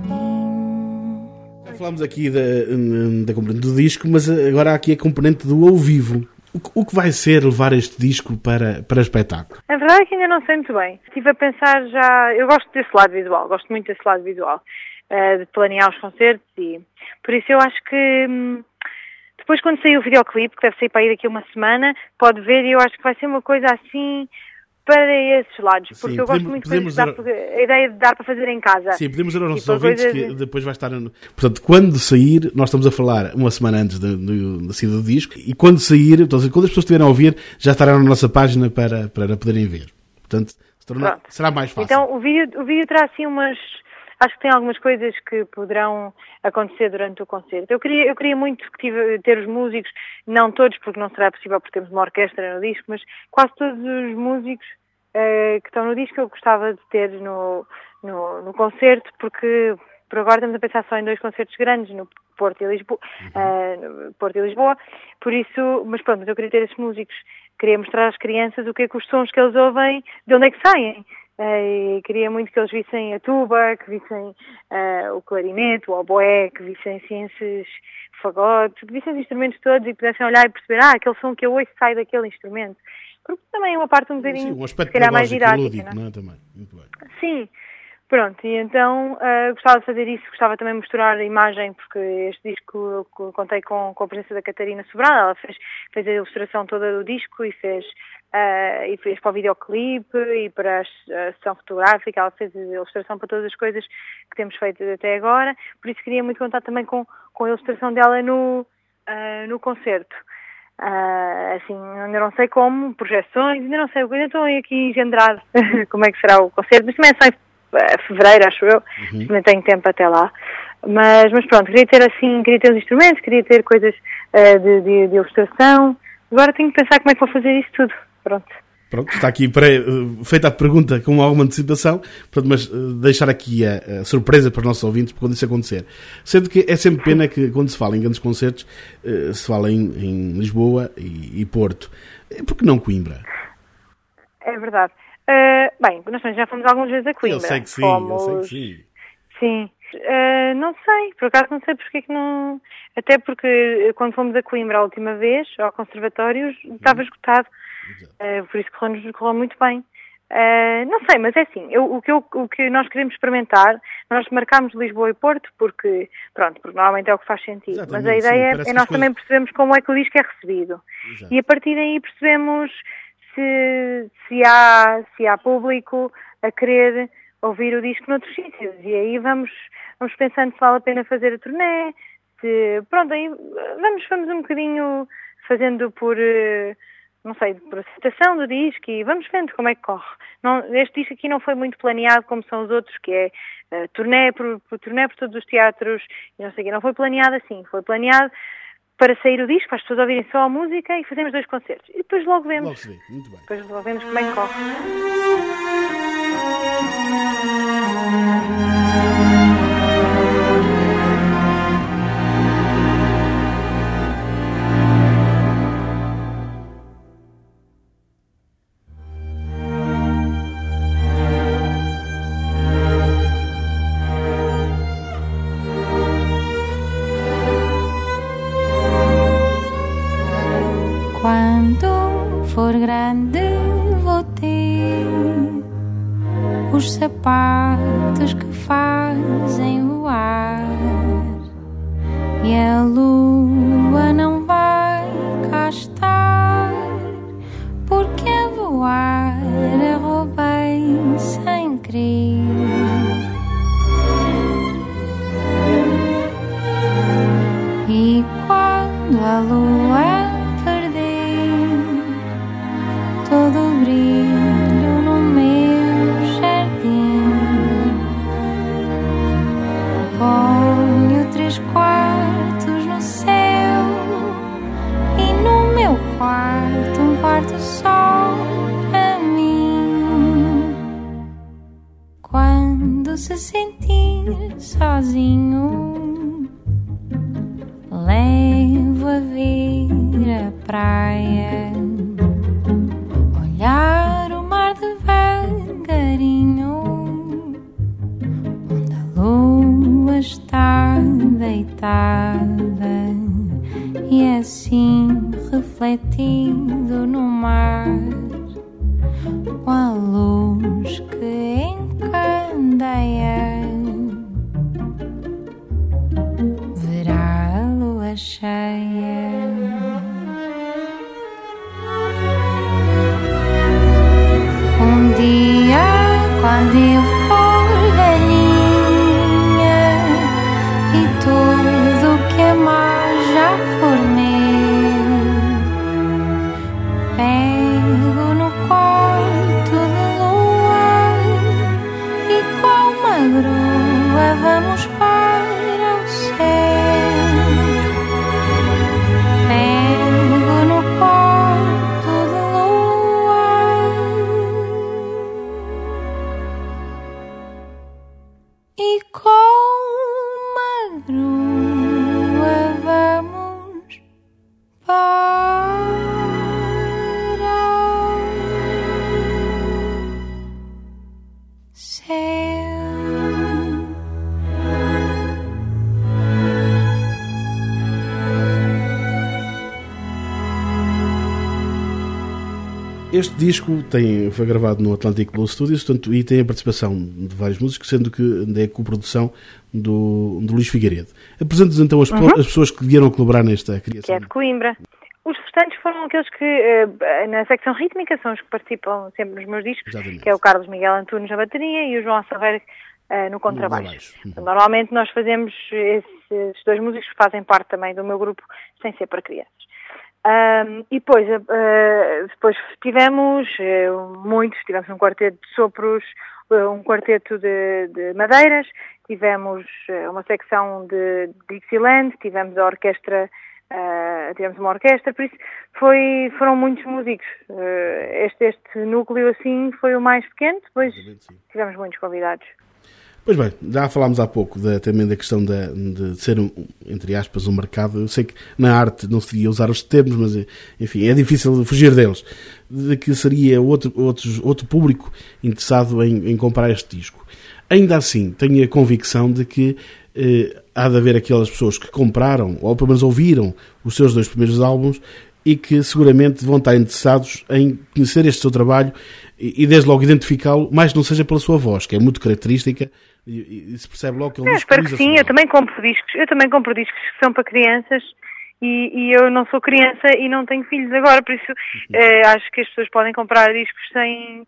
mim. Já falámos aqui da, da componente do disco, mas agora há aqui a componente do ao vivo. O que vai ser levar este disco para, para espetáculo? A verdade é que ainda não sei muito bem. Estive a pensar já... Eu gosto desse lado visual, gosto muito desse lado visual, uh, de planear os concertos e... Por isso eu acho que... Hum, depois quando sair o videoclipe, que deve sair para aí daqui a uma semana, pode ver e eu acho que vai ser uma coisa assim... para esses lados, porque Sim, eu gosto muito de dar, a ideia de dar para fazer em casa. Sim, podemos dizer aos nossos ouvintes coisas... que depois vai estar... Portanto, quando sair, nós estamos a falar uma semana antes da, da saída do disco, e quando sair, então, quando as pessoas estiverem a ouvir, já estarão na nossa página para, para poderem ver. Portanto, se tornar, será mais fácil. Então, o vídeo, o vídeo terá assim umas... Acho que tem algumas coisas que poderão acontecer durante o concerto. Eu queria, eu queria muito que tive, ter os músicos, não todos, porque não será possível porque temos uma orquestra no disco, mas quase todos os músicos uh, que estão no disco eu gostava de ter no, no, no concerto, porque por agora estamos a pensar só em dois concertos grandes, no Porto e Lisboa, uh, no Porto e Lisboa, por isso, mas pronto, mas eu queria ter esses músicos, queria mostrar às crianças o que é que os sons que eles ouvem, de onde é que saem. Uh, e queria muito que eles vissem a tuba, que vissem uh, o clarinete, o oboé, que vissem assim, esses fagotes, que vissem os instrumentos todos e pudessem olhar e perceber, ah, aquele som que eu ouço sai daquele instrumento. Porque também é uma parte um bocadinho, Sim, um aspecto se calhar, mais didática, lúdico, não é? Também. Muito bem. Sim. Pronto, e então uh, gostava de fazer isso, gostava também de misturar a imagem, porque este disco eu contei com, com a presença da Catarina Sobrado, ela fez, fez a ilustração toda do disco e fez, uh, e fez para o videoclipe e para a sessão fotográfica, ela fez a ilustração para todas as coisas que temos feito até agora, por isso queria muito contar também com, com a ilustração dela no, uh, no concerto. Uh, assim, ainda não sei como, projeções, ainda não sei, ainda estou aqui engendrado como é que será o concerto, mas também é só em fevereiro, acho eu, uhum. Não tenho tempo até lá, mas, mas pronto, queria ter assim, queria ter os instrumentos, queria ter coisas uh, de, de, de ilustração, agora tenho que pensar como é que vou fazer isso tudo, pronto. Pronto, está aqui para, uh, feita a pergunta com alguma antecipação, pronto, mas uh, deixar aqui a, a surpresa para os nossos ouvintes quando isso acontecer. Sendo que é sempre pena que quando se fala em grandes concertos, uh, se fala em, em Lisboa e, e Porto. Por que não Coimbra? É verdade. Uh, bem, nós já fomos algumas vezes a Coimbra. Eu sei que sim, fomos... eu sei que sim. Sim. Uh, não sei, por acaso não sei porque é que não... Até porque quando fomos a Coimbra a última vez, ao conservatório, estava esgotado. Uh, por isso correu-nos correu muito bem. Uh, não sei, mas é assim, eu, o, que eu, o que nós queremos experimentar, nós marcámos Lisboa e Porto porque, pronto, porque normalmente é o que faz sentido. Exatamente, mas a ideia sim, é, é nós também percebemos como é que o disco é recebido. Exato. E a partir daí percebemos... Se, se, há, se há público a querer ouvir o disco noutros sítios. E aí vamos, vamos pensando se vale a pena fazer a turnê. Se, pronto, aí vamos, vamos um bocadinho fazendo por, não sei, por aceitação do disco e vamos vendo como é que corre. Não, este disco aqui não foi muito planeado como são os outros, que é uh, turnê, por, por, turnê por todos os teatros e não sei o quê. Não foi planeado assim, foi planeado para sair o disco, para as pessoas ouvirem só a música e fazemos dois concertos. E depois logo vemos. Logo se vê. Muito bem. Depois logo vemos como é que corre. Quando for grande vou ter os sapatos que fazem voar e a lua não vai cá estar, porque a voar a roubei sem querer. E quando a lua todo o brilho no meu jardim, ponho três quartos se sentir sozinho, levo a ver a praia, olhar o mar devagarinho, onde a lua está deitada e assim refletido no mar, com a luz que encandeia, verá a lua cheia. Um dia, quando eu for velhinha e tudo que amar já for meu, pego no quarto de lua e com uma grua vamos para o céu. Pego no quarto de lua e com uma grua vamos para o céu. Este disco tem, foi gravado no Atlantic Blues Studios, portanto, e tem a participação de vários músicos, sendo que é a coprodução do, do Luís Figueiredo. Apresenta-nos então as, uhum. as pessoas que vieram colaborar nesta criação. Que é de Coimbra. Os restantes foram aqueles que, na secção rítmica, são os que participam sempre nos meus discos, Exatamente. Que é o Carlos Miguel Antunes na bateria e o João Saveiro uh, no contrabaixo. Uhum. Normalmente nós fazemos, esses dois músicos fazem parte também do meu grupo, sem ser para crianças. Um, e depois, uh, depois tivemos uh, muitos, tivemos um quarteto de sopros, uh, um quarteto de, de madeiras, tivemos uh, uma secção de Dixieland, tivemos a orquestra, uh, tivemos uma orquestra, por isso foi, foram muitos músicos. Uh, este, este núcleo assim foi o mais pequeno, depois tivemos muitos convidados. Pois bem, já falámos há pouco da, também da questão de, de ser, um, entre aspas, um mercado. Eu sei que na arte não se devia usar os termos, mas enfim, é difícil fugir deles. De que seria outro, outros, outro público interessado em, em comprar este disco. Ainda assim, tenho a convicção de que eh, há de haver aquelas pessoas que compraram, ou pelo menos ouviram, os seus dois primeiros álbuns e que seguramente vão estar interessados em conhecer este seu trabalho e, e desde logo identificá-lo, mais não seja pela sua voz, que é muito característica. E, e se percebe logo que ele é um disco. Espero que sim, eu também compro discos, eu também compro discos que são para crianças e, e eu não sou criança e não tenho filhos agora, por isso uhum. eh, acho que as pessoas podem comprar discos sem,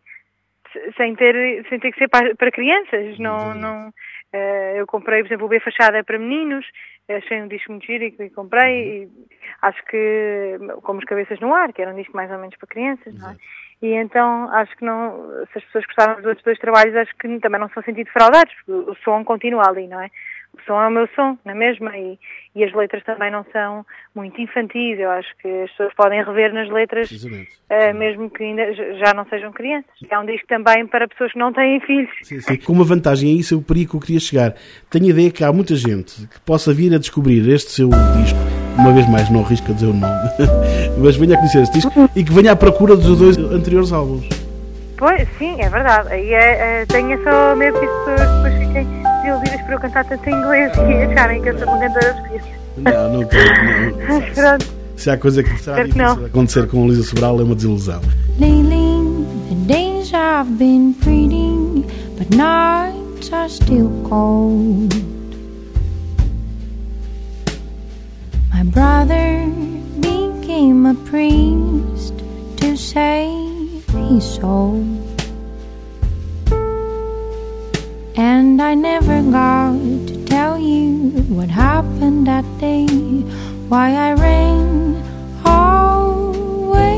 sem, ter, sem ter que ser para, para crianças. Não, uhum. não, eh, eu comprei, por exemplo, o B Fachada para meninos, achei um disco muito giro e comprei, e acho que, como Os Cabeças no Ar, que era um disco mais ou menos para crianças, não é? E então acho que não, se as pessoas gostaram dos outros dois trabalhos, acho que também não se vão sentir defraudados, porque o som continua ali, não é? O som é o meu som, não é mesmo? E, e as letras também não são muito infantis, eu acho que as pessoas podem rever nas letras, uh, mesmo que ainda já não sejam crianças. É um disco também para pessoas que não têm filhos. Sim, sim. Com uma vantagem, é isso é o perigo que eu queria chegar. Tenho a ideia que há muita gente que possa vir a descobrir este seu disco, uma vez mais não arrisco a dizer o nome, mas venha a conhecer este disco e que venha à procura dos dois anteriores álbuns. Pois, sim, é verdade. Aí é, é, tenho só medo que as pessoas depois fiquem desiludidas por eu cantar tanto em inglês e acharem que eu sou uma cantora portuguesa. Não, não quero, não. Mas pronto. Se há coisa que será difícil de acontecer com a Luísa Sobral, é uma desilusão. Lately, the days have been pretty, but nights are still cold. My brother became a priest to save his soul, and I never got to tell you what happened that day, why I ran away.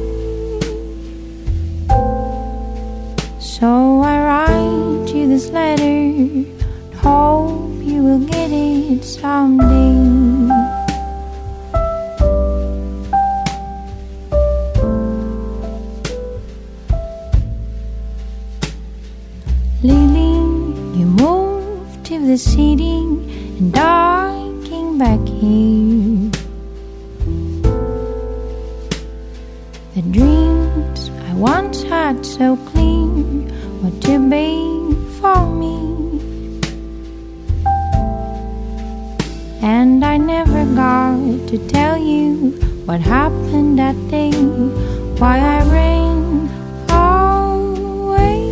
So I write you this letter and hope you will get it someday. Lately, you move back here. The dreams I once had so clean were too big for me, and I never got to tell you what happened that day, why I ran away.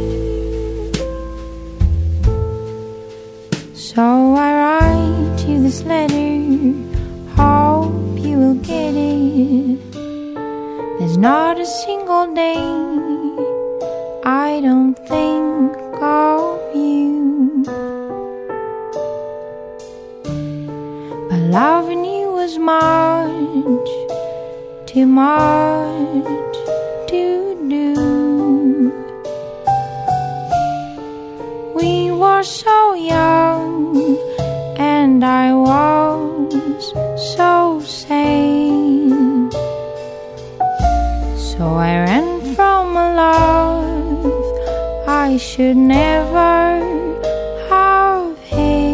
So I write you this letter, hope you will get it. There's not a single day I don't think of you, but loving you was much too much to do. We were so young and I was so sane, so I ran from a love I should never have had.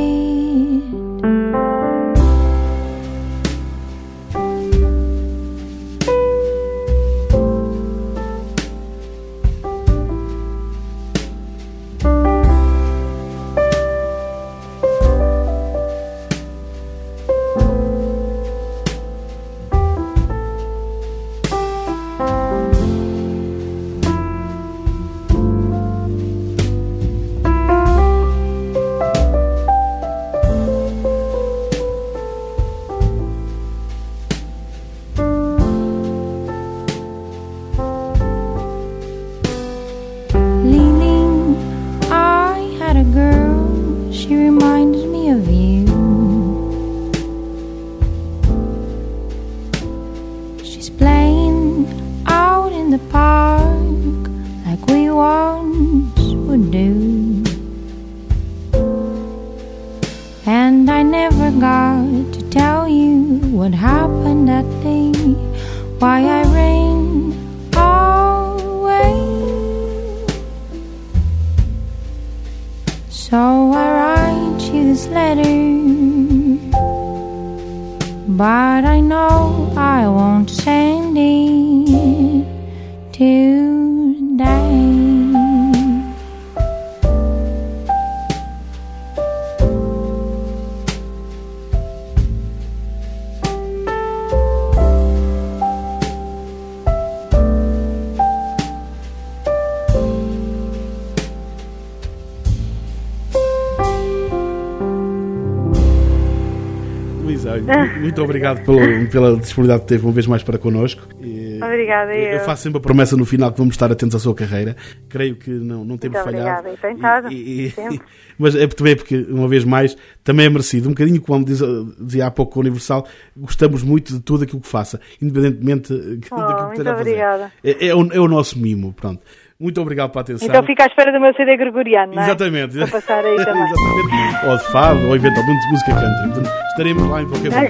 Muito obrigado pela, pela disponibilidade que teve uma vez mais para connosco. Obrigada. Eu. eu faço sempre a promessa no final que vamos estar atentos à sua carreira. Creio que não, não temos Muito falhado. Obrigada, e tentado. E, e, mas é também porque, uma vez mais, também é merecido. Um bocadinho como diz, dizia há pouco com o Universal, gostamos muito de tudo aquilo que faça, independentemente oh, daquilo que muito esteja a fazer. Obrigada. É, é, o, é o nosso mimo, pronto. Muito obrigado pela atenção. Então fica à espera do meu C D gregoriano, não é? Exatamente. Vou passar aí também. Exatamente. Ou de fado, ou eventualmente de música country. Portanto, estaremos lá em qualquer momento.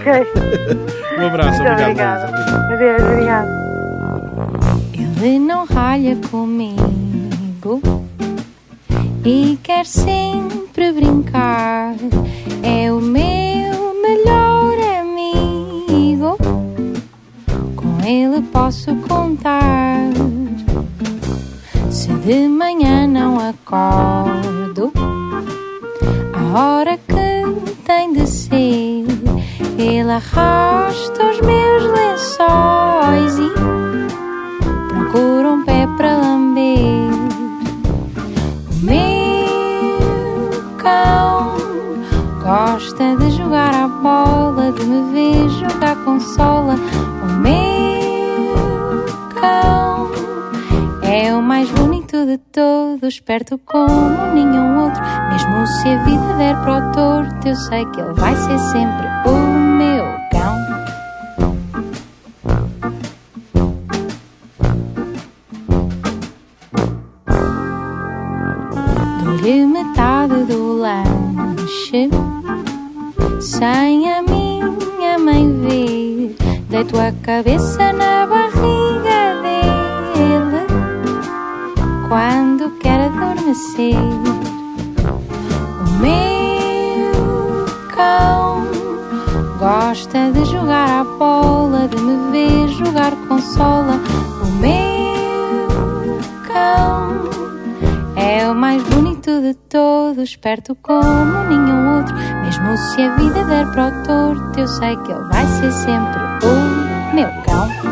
Ok. Um abraço. Muito obrigado. Obrigada. Adeus, obrigado. Ele não ralha comigo e quer sempre brincar. É o meu melhor amigo, com ele posso contar. Se de manhã não acordo à hora que tem de ser, ele arrasta os meus lençóis e procura um pé para lamber. O meu cão gosta de jogar à bola, de me ver jogar consola. O meu cão é o mais bonito de todos, esperto como nenhum outro. Mesmo se a vida der para o torto, eu sei que ele vai ser sempre o meu cão. Dou-lhe metade do lanche sem a minha mãe ver. Deito a cabeça na barriga dele quando quer adormecer. O meu cão gosta gosta de jogar à bola, de me ver jogar consola. O meu cão é o mais bonito de todos, esperto como nenhum outro. Mesmo se a vida der para o torto, eu sei que ele vai ser sempre o meu cão.